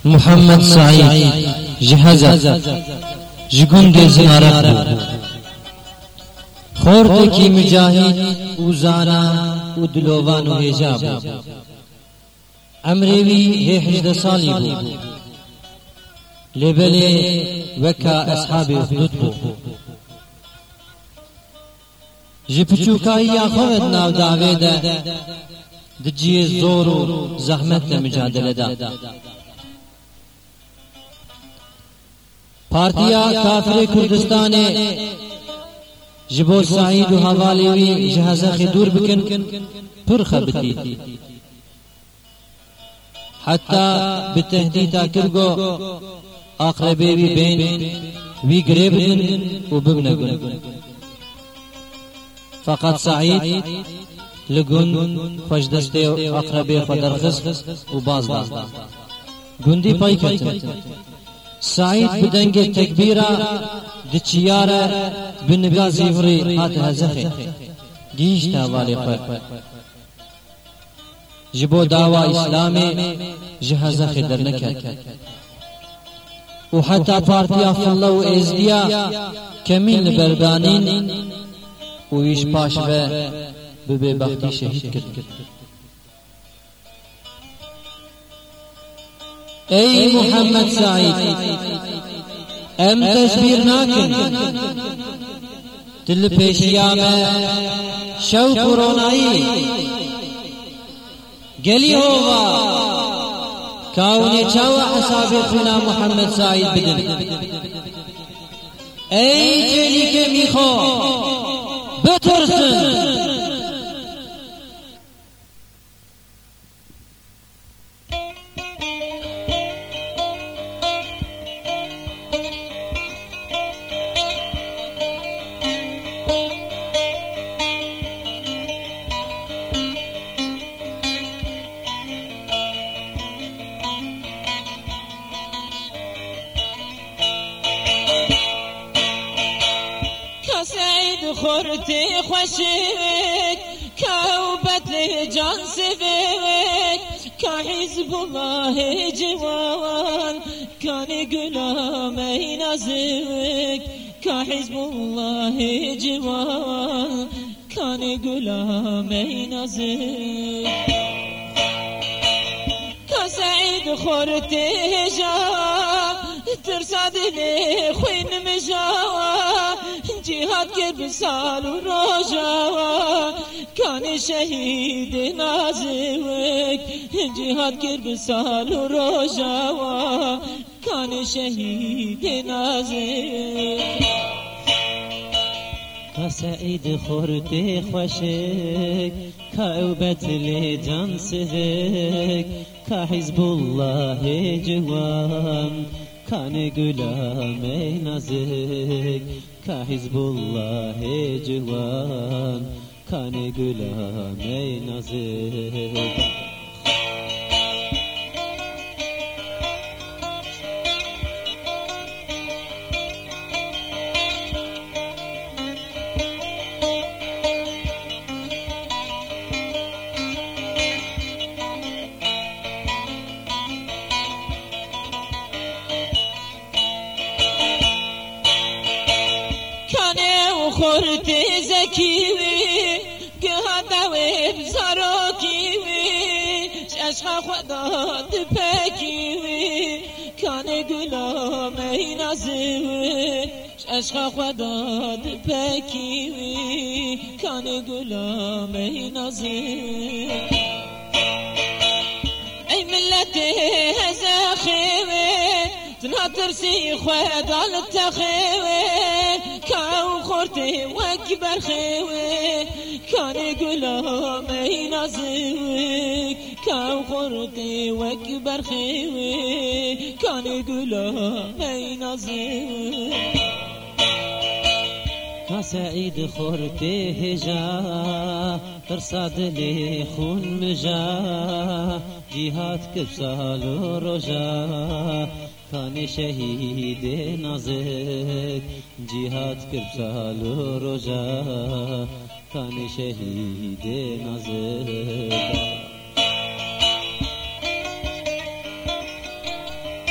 محمد سعید جهزت جگند زنارت خورد کی مجاهد و زانا و دلوان و هجاب امروی هجده سالی بود لبلی وکا اصحاب اخدود بود جپچوکایی آخوت ناو دعوی ده دجی زور و زحمت مجادله ده پارتیا کافر کردستان جبو سعید و حوالیوی جهازه خدور بکن پر خبتی حتی بتهدیتا کرگو اقربی بی بین وی گریبدن و ببنگن فقط سعید لگن خوش دسته و اقربی خودرخص و باز داد گندی پای کتن سعید بدنگ تکبیرا دچیارا بنگا زیوری هات هزخی گیشت حوالی خود جبو دعوی اسلامی جهزخی در نکد و حتی پارتیا فالله و ازدیا کمیل بردانین و ایش پاش به ببختی شهید کرد ای محمد سعید ام تشبیر ناکن دل پیشیام شو کرونایی گلی هوا کاونی چاو حساب خونا محمد سعید بدن ای جلی که میخو بترسن خورتی خوشیک کوبت جان سویک که حزب الله جوان کانی گلامه نازک که حزب الله جوان کانی گلامه نازک که سعید خورتی جان ترساد لی خوین مجاوان جهاد کے بسال روجا کان شہید نازک جهاد کے بسال روجا کان شہید نازک کا سعید خورتے خوشک کوبت لی جان سوک کا حزب اللہ جوان کان غلام نازک کا حزب اللہ جوان کان غلام نازک خورتی زکیوی گهدوی بزرگیوی عشق خدا دپکیوی کان غلام نازوی عشق خدا دپکیوی کان غلام نازوی ای ملت هزخیوی تنها ترسی خدا لتخیوی کاو خورتی وکبر خیوی کان غلام نازک کاو خورتی وکبر خیوی کان غلام نازک کا سعید خورتی هجا ترساد لی خون مجا جهاد کبسال و رجا کان شهید نازک جهاد کربسال و رجا کان شهید نازک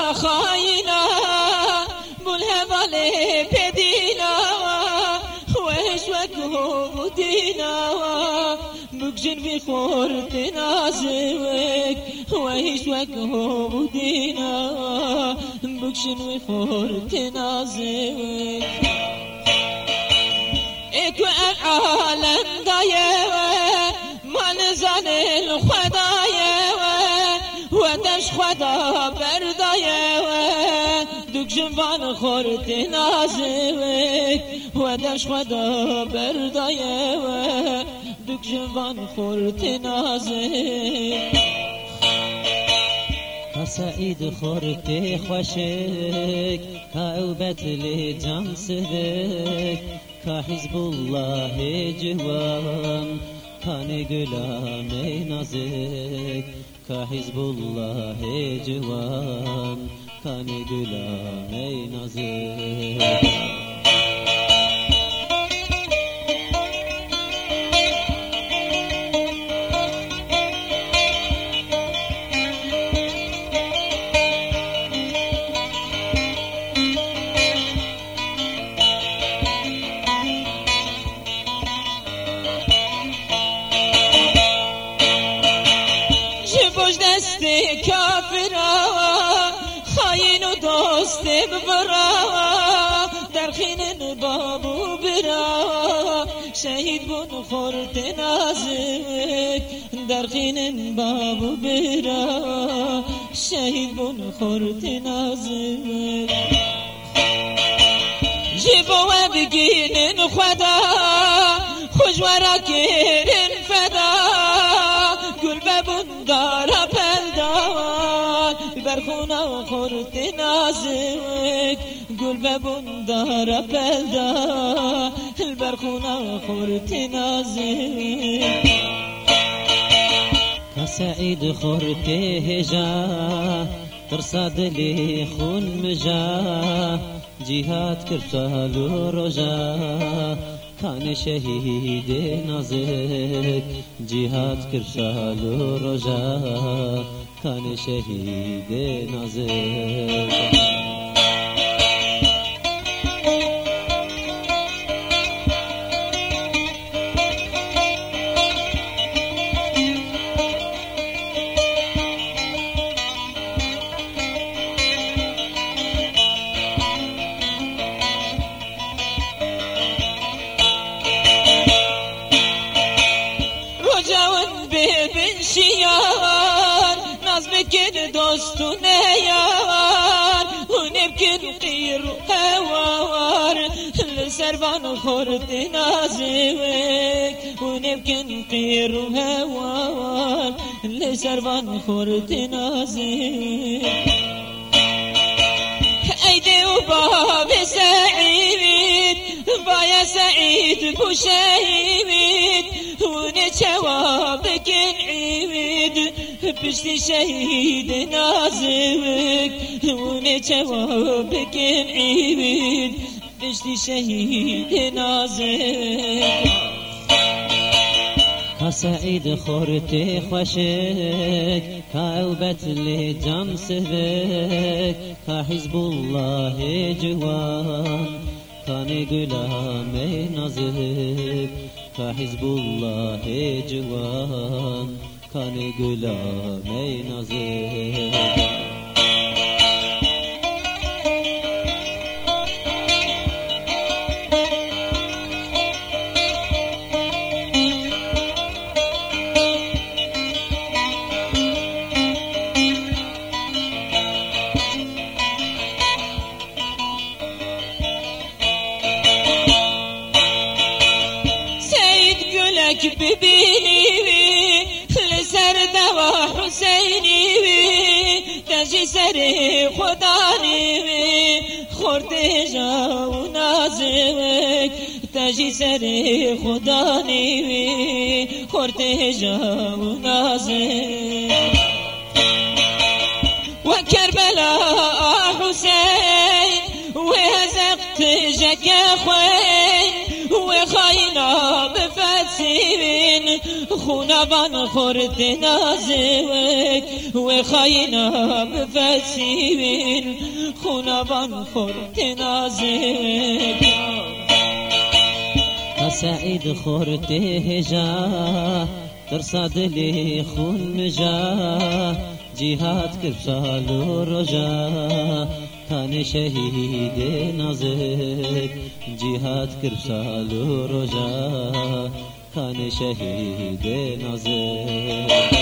خاينا بالهبالي بدينا وإيش وقهو دينا بكجن في خورتنا زوك وإيش وقهو دينا بكجن في خورتنا زوك إكو العالم ضايوه ما نزال الخدايوه ودش خدا بردايوه دوك جنبان خورتنا زوك ودش خدا بردايوه دوك جنبان خورتنا زوك سعيد خورتي خوشك كأوبت لي جام سدك كحزب الله جوان كان غلامي نازك كحزب الله جوان كان غلامي نازك دستی کافرا خاین و دوست ببرا در خین بابو برا شهید بون خورد نازک در خین بابو برا شهید بون خورد نازک جیبو بگینن خدا خوشورا کرن فدا گل ببون دارا پلدان برخونا خورد نازک گل ببون دارا پلدان برخونا خورد نازک كسعيد خورتي هجا ترصد لي خون مجا جهاد كرسال رجا كان شهيد نازك جهاد كرسال رجا كان شهيد نازك شيار ناس بكن دوستو نيار ونبكن قير هوار لسربان خورد نازوك ونبكن قير هوار لسربان خورد نازوك ايدي وباب سعيد بايا سعيد بوشهيد ونجوابك عيد بشتي شهيد نازك ونجوابك عيد بشتي شهيد نازك كسعيد خورتي خوشك كأوبت لي جام سبك كحزب الله جوان كان غلامي نازك كحزب الله جوان كان غلامي نازك ببيني لسر دوا حسيني تجي سري خداني خورد جاو نازك تجي سري خداني خورد جاو نازك وكربلاء حسين وهزقت جك خوين وخاينا بفتسين خونوان خورد نازک و خاینا بفسیوین خونوان خورد نازک سعید خورد هجا ترصد لي خون مجا جهاد كربسال رجا كان شهيد نازك جهاد كربسال رجا كان شهيد نازك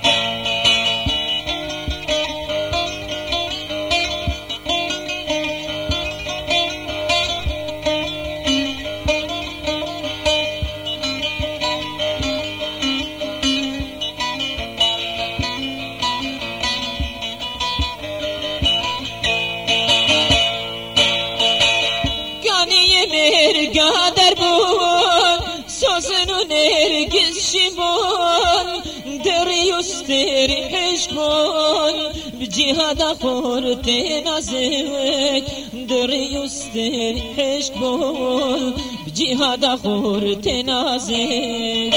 قادر بون سوسن و نرگس شبون دری استری حشبون بجهاد خورت نازک دری استری حشبون بجهاد خورت نازک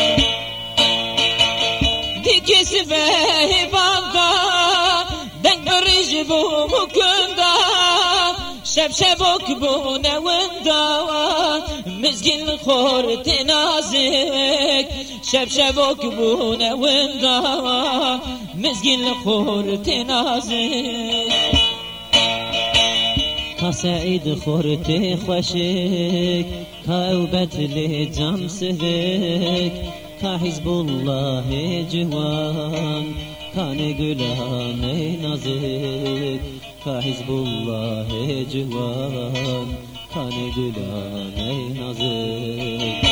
دیگه سبه بانگا دنگ رجبو مکندا شبك بونا ونداوا مزجل خورت نازك شبك بونا ونداوا مزجل خورت نازك كسعيد خورت خوشك كاوبت لي جام سهك كحزب الله جوان كان غلام نازك كحزب الله جوان كان غلام نازك